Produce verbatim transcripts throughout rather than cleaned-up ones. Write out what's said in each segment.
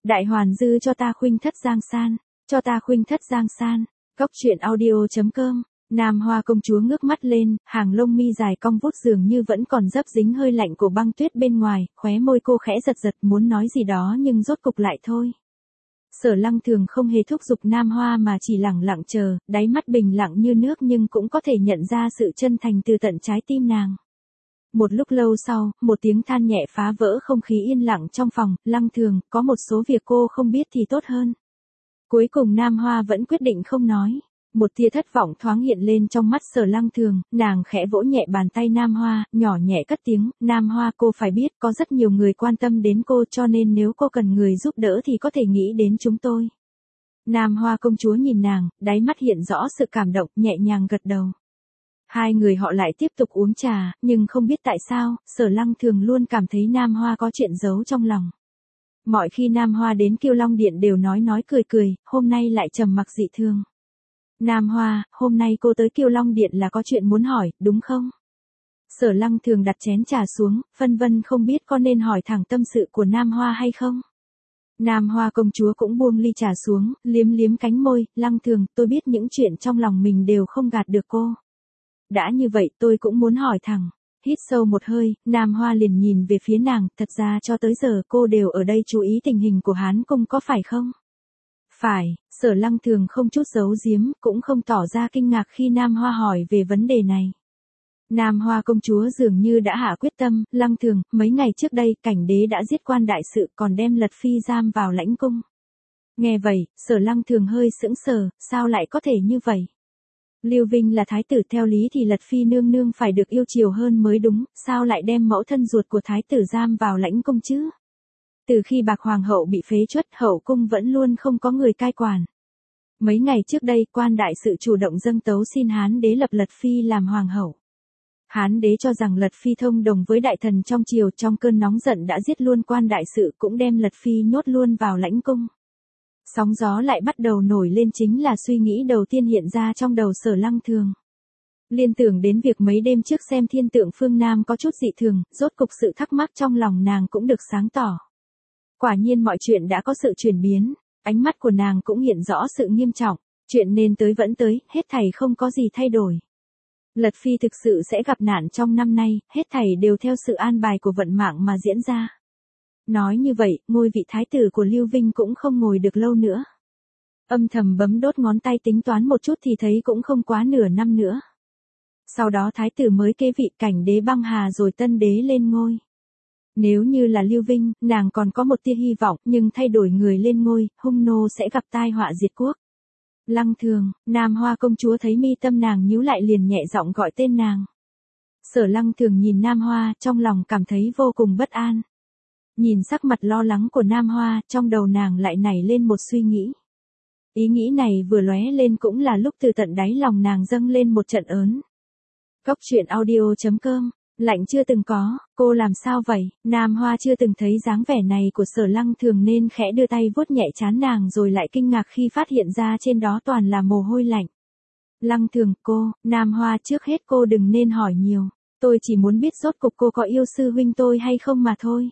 Đại hoàn dư cho ta khuynh thất giang san, cho ta khuynh thất giang san. Cốc truyện audio chấm com. Nam Hoa công chúa ngước mắt lên, hàng lông mi dài cong vút dường như vẫn còn dấp dính hơi lạnh của băng tuyết bên ngoài, khóe môi cô khẽ giật giật muốn nói gì đó nhưng rốt cục lại thôi. Sở Lăng Thường không hề thúc giục Nam Hoa mà chỉ lẳng lặng chờ, đáy mắt bình lặng như nước nhưng cũng có thể nhận ra sự chân thành từ tận trái tim nàng. Một lúc lâu sau, một tiếng than nhẹ phá vỡ không khí yên lặng trong phòng. Lăng Thường, có một số việc cô không biết thì tốt hơn. Cuối cùng Nam Hoa vẫn quyết định không nói. Một tia thất vọng thoáng hiện lên trong mắt Sở Lăng Thường, nàng khẽ vỗ nhẹ bàn tay Nam Hoa, nhỏ nhẹ cất tiếng, Nam Hoa cô phải biết có rất nhiều người quan tâm đến cô cho nên nếu cô cần người giúp đỡ thì có thể nghĩ đến chúng tôi. Nam Hoa công chúa nhìn nàng, đáy mắt hiện rõ sự cảm động, nhẹ nhàng gật đầu. Hai người họ lại tiếp tục uống trà, nhưng không biết tại sao, Sở Lăng Thường luôn cảm thấy Nam Hoa có chuyện giấu trong lòng. Mọi khi Nam Hoa đến Kiêu Long Điện đều nói nói cười cười, hôm nay lại trầm mặc dị thường. Nam Hoa, hôm nay cô tới Kiêu Long Điện là có chuyện muốn hỏi, đúng không? Sở Lăng Thường đặt chén trà xuống, phân vân không biết có nên hỏi thẳng tâm sự của Nam Hoa hay không. Nam Hoa công chúa cũng buông ly trà xuống, liếm liếm cánh môi, Lăng Thường, tôi biết những chuyện trong lòng mình đều không gạt được cô. Đã như vậy tôi cũng muốn hỏi thẳng. Hít sâu một hơi, Nam Hoa liền nhìn về phía nàng, thật ra cho tới giờ cô đều ở đây chú ý tình hình của Hán Cung có phải không? Phải, Sở Lăng Thường không chút giấu giếm, cũng không tỏ ra kinh ngạc khi Nam Hoa hỏi về vấn đề này. Nam Hoa công chúa dường như đã hạ quyết tâm, Lăng Thường, mấy ngày trước đây, cảnh đế đã giết quan đại sự còn đem Lật Phi giam vào lãnh cung. Nghe vậy, Sở Lăng Thường hơi sững sờ, sao lại có thể như vậy? Lưu Vinh là thái tử theo lý thì Lật Phi nương nương phải được yêu chiều hơn mới đúng, sao lại đem mẫu thân ruột của thái tử giam vào lãnh cung chứ? Từ khi Bạc Hoàng hậu bị phế truất, hậu cung vẫn luôn không có người cai quản. Mấy ngày trước đây, quan đại sự chủ động dâng tấu xin Hán đế lập Lật Phi làm hoàng hậu. Hán đế cho rằng Lật Phi thông đồng với đại thần trong triều, trong cơn nóng giận đã giết luôn quan đại sự, cũng đem Lật Phi nhốt luôn vào lãnh cung. Sóng gió lại bắt đầu nổi lên, chính là suy nghĩ đầu tiên hiện ra trong đầu Sở Lăng Thường. Liên tưởng đến việc mấy đêm trước xem thiên tượng phương Nam có chút dị thường, rốt cục sự thắc mắc trong lòng nàng cũng được sáng tỏ. Quả nhiên mọi chuyện đã có sự chuyển biến, ánh mắt của nàng cũng hiện rõ sự nghiêm trọng, chuyện nên tới vẫn tới, hết thảy không có gì thay đổi. Lật Phi thực sự sẽ gặp nạn trong năm nay, hết thảy đều theo sự an bài của vận mạng mà diễn ra. Nói như vậy, ngôi vị thái tử của Lưu Vinh cũng không ngồi được lâu nữa. Âm thầm bấm đốt ngón tay tính toán một chút thì thấy cũng không quá nửa năm nữa. Sau đó thái tử mới kế vị, cảnh đế băng hà rồi tân đế lên ngôi. Nếu như là Lưu Vinh, nàng còn có một tia hy vọng, nhưng thay đổi người lên ngôi, hung nô sẽ gặp tai họa diệt quốc. Lăng Thường, Nam Hoa công chúa thấy mi tâm nàng nhíu lại liền nhẹ giọng gọi tên nàng. Sở Lăng Thường nhìn Nam Hoa, trong lòng cảm thấy vô cùng bất an. Nhìn sắc mặt lo lắng của Nam Hoa, trong đầu nàng lại nảy lên một suy nghĩ. Ý nghĩ này vừa lóe lên cũng là lúc từ tận đáy lòng nàng dâng lên một trận ớn. Cốc truyện audio chấm com. Lạnh chưa từng có, cô làm sao vậy? Nam Hoa chưa từng thấy dáng vẻ này của Sở Lăng Thường nên khẽ đưa tay vuốt nhẹ trán nàng rồi lại kinh ngạc khi phát hiện ra trên đó toàn là mồ hôi lạnh. Lăng Thường, cô, Nam Hoa, trước hết cô đừng nên hỏi nhiều. Tôi chỉ muốn biết rốt cục cô có yêu sư huynh tôi hay không mà thôi.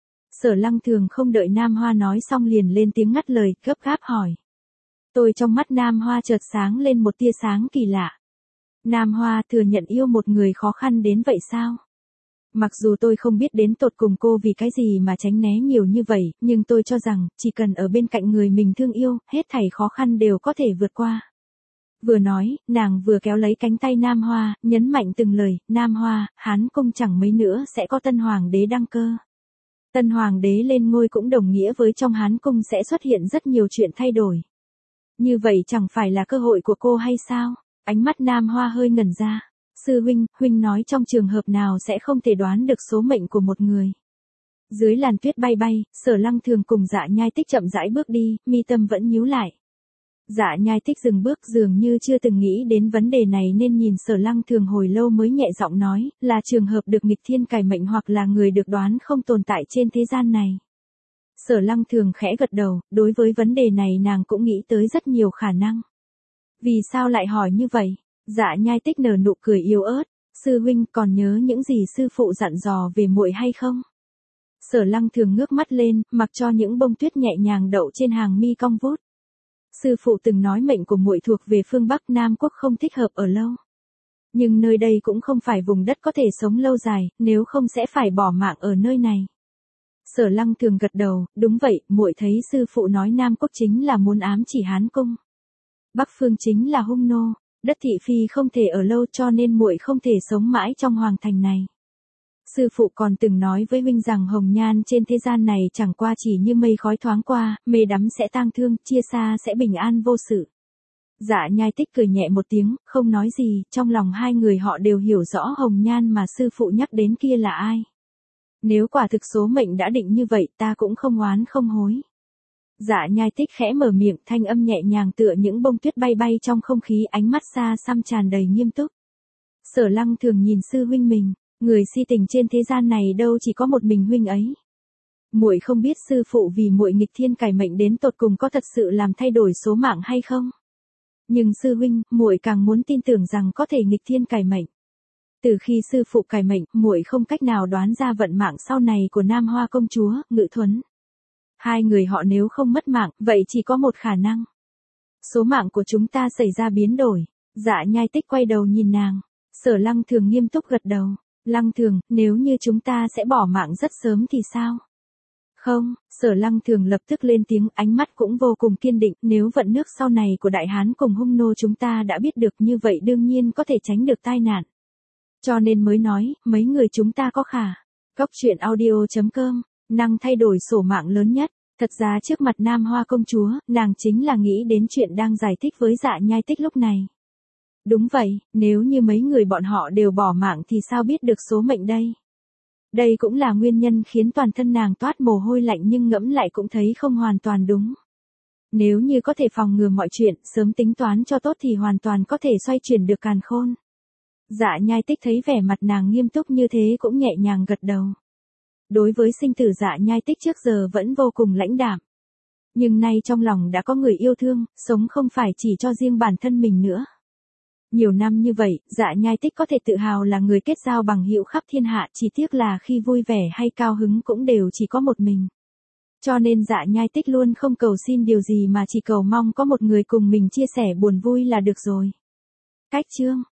Sở Lăng Thường không đợi Nam Hoa nói xong liền lên tiếng ngắt lời, gấp gáp hỏi. Tôi trong mắt Nam Hoa chợt sáng lên một tia sáng kỳ lạ. Nam Hoa, thừa nhận yêu một người khó khăn đến vậy sao? Mặc dù tôi không biết đến tột cùng cô vì cái gì mà tránh né nhiều như vậy, nhưng tôi cho rằng, chỉ cần ở bên cạnh người mình thương yêu, hết thảy khó khăn đều có thể vượt qua. Vừa nói, nàng vừa kéo lấy cánh tay Nam Hoa, nhấn mạnh từng lời, Nam Hoa, Hán Cung chẳng mấy nữa sẽ có tân hoàng đế đăng cơ. Tân hoàng đế lên ngôi cũng đồng nghĩa với trong Hán Cung sẽ xuất hiện rất nhiều chuyện thay đổi. Như vậy chẳng phải là cơ hội của cô hay sao? Ánh mắt Nam Hoa hơi ngẩn ra. Sư huynh, huynh nói trong trường hợp nào sẽ không thể đoán được số mệnh của một người. Dưới làn tuyết bay bay, Sở Lăng Thường cùng Dạ Nhai Tích chậm rãi bước đi, mi tâm vẫn nhíu lại. Dạ Nhai Tích dừng bước dường như chưa từng nghĩ đến vấn đề này nên nhìn Sở Lăng Thường hồi lâu mới nhẹ giọng nói, là trường hợp được nghịch thiên cải mệnh hoặc là người được đoán không tồn tại trên thế gian này. Sở Lăng Thường khẽ gật đầu, đối với vấn đề này nàng cũng nghĩ tới rất nhiều khả năng. Vì sao lại hỏi như vậy? Dạ Nhai Tích nở nụ cười yếu ớt, sư huynh còn nhớ những gì sư phụ dặn dò về muội hay không? Sở Lăng Thường ngước mắt lên, mặc cho những bông tuyết nhẹ nhàng đậu trên hàng mi cong vút. Sư phụ từng nói mệnh của muội thuộc về phương Bắc Nam Quốc không thích hợp ở lâu. Nhưng nơi đây cũng không phải vùng đất có thể sống lâu dài, nếu không sẽ phải bỏ mạng ở nơi này. Sở Lăng Thường gật đầu, đúng vậy, muội thấy sư phụ nói Nam Quốc chính là muốn ám chỉ Hán Cung. Bắc phương chính là hung nô, đất thị phi không thể ở lâu cho nên muội không thể sống mãi trong hoàng thành này. Sư phụ còn từng nói với huynh rằng hồng nhan trên thế gian này chẳng qua chỉ như mây khói thoáng qua, mê đắm sẽ tang thương, chia xa sẽ bình an vô sự. Dạ Nhai Tích cười nhẹ một tiếng, không nói gì, trong lòng hai người họ đều hiểu rõ hồng nhan mà sư phụ nhắc đến kia là ai. Nếu quả thực số mệnh đã định như vậy ta cũng không oán không hối. Dạ Nhai Tích khẽ mở miệng, thanh âm nhẹ nhàng tựa những bông tuyết bay bay trong không khí, ánh mắt xa xăm tràn đầy nghiêm túc. Sở Lăng Thường nhìn sư huynh mình, người si tình trên thế gian này đâu chỉ có một mình huynh ấy. Muội không biết sư phụ vì muội nghịch thiên cải mệnh đến tột cùng có thật sự làm thay đổi số mạng hay không? Nhưng sư huynh, muội càng muốn tin tưởng rằng có thể nghịch thiên cải mệnh. Từ khi sư phụ cải mệnh, muội không cách nào đoán ra vận mạng sau này của Nam Hoa công chúa, Ngự Thuấn. Hai người họ nếu không mất mạng, vậy chỉ có một khả năng. Số mạng của chúng ta xảy ra biến đổi. Dạ Nhai Tích quay đầu nhìn nàng. Sở Lăng Thường nghiêm túc gật đầu. Lăng Thường, nếu như chúng ta sẽ bỏ mạng rất sớm thì sao? Không, Sở Lăng Thường lập tức lên tiếng, ánh mắt cũng vô cùng kiên định, nếu vận nước sau này của Đại Hán cùng hung nô chúng ta đã biết được như vậy đương nhiên có thể tránh được tai nạn. Cho nên mới nói, mấy người chúng ta có khả. Góc truyện audio chấm com, năng thay đổi sổ mạng lớn nhất. Thật ra trước mặt Nam Hoa công chúa, nàng chính là nghĩ đến chuyện đang giải thích với Dạ Nhai Tích lúc này. Đúng vậy, nếu như mấy người bọn họ đều bỏ mạng thì sao biết được số mệnh đây? Đây cũng là nguyên nhân khiến toàn thân nàng toát mồ hôi lạnh, nhưng ngẫm lại cũng thấy không hoàn toàn đúng. Nếu như có thể phòng ngừa mọi chuyện, sớm tính toán cho tốt thì hoàn toàn có thể xoay chuyển được càn khôn. Dạ Nhai Tích thấy vẻ mặt nàng nghiêm túc như thế cũng nhẹ nhàng gật đầu. Đối với sinh tử Dạ Nhai Tích trước giờ vẫn vô cùng lãnh đạm. Nhưng nay trong lòng đã có người yêu thương, sống không phải chỉ cho riêng bản thân mình nữa. Nhiều năm như vậy, Dạ Nhai Tích có thể tự hào là người kết giao bằng hữu khắp thiên hạ, chỉ tiếc là khi vui vẻ hay cao hứng cũng đều chỉ có một mình. Cho nên Dạ Nhai Tích luôn không cầu xin điều gì mà chỉ cầu mong có một người cùng mình chia sẻ buồn vui là được rồi. Cách chương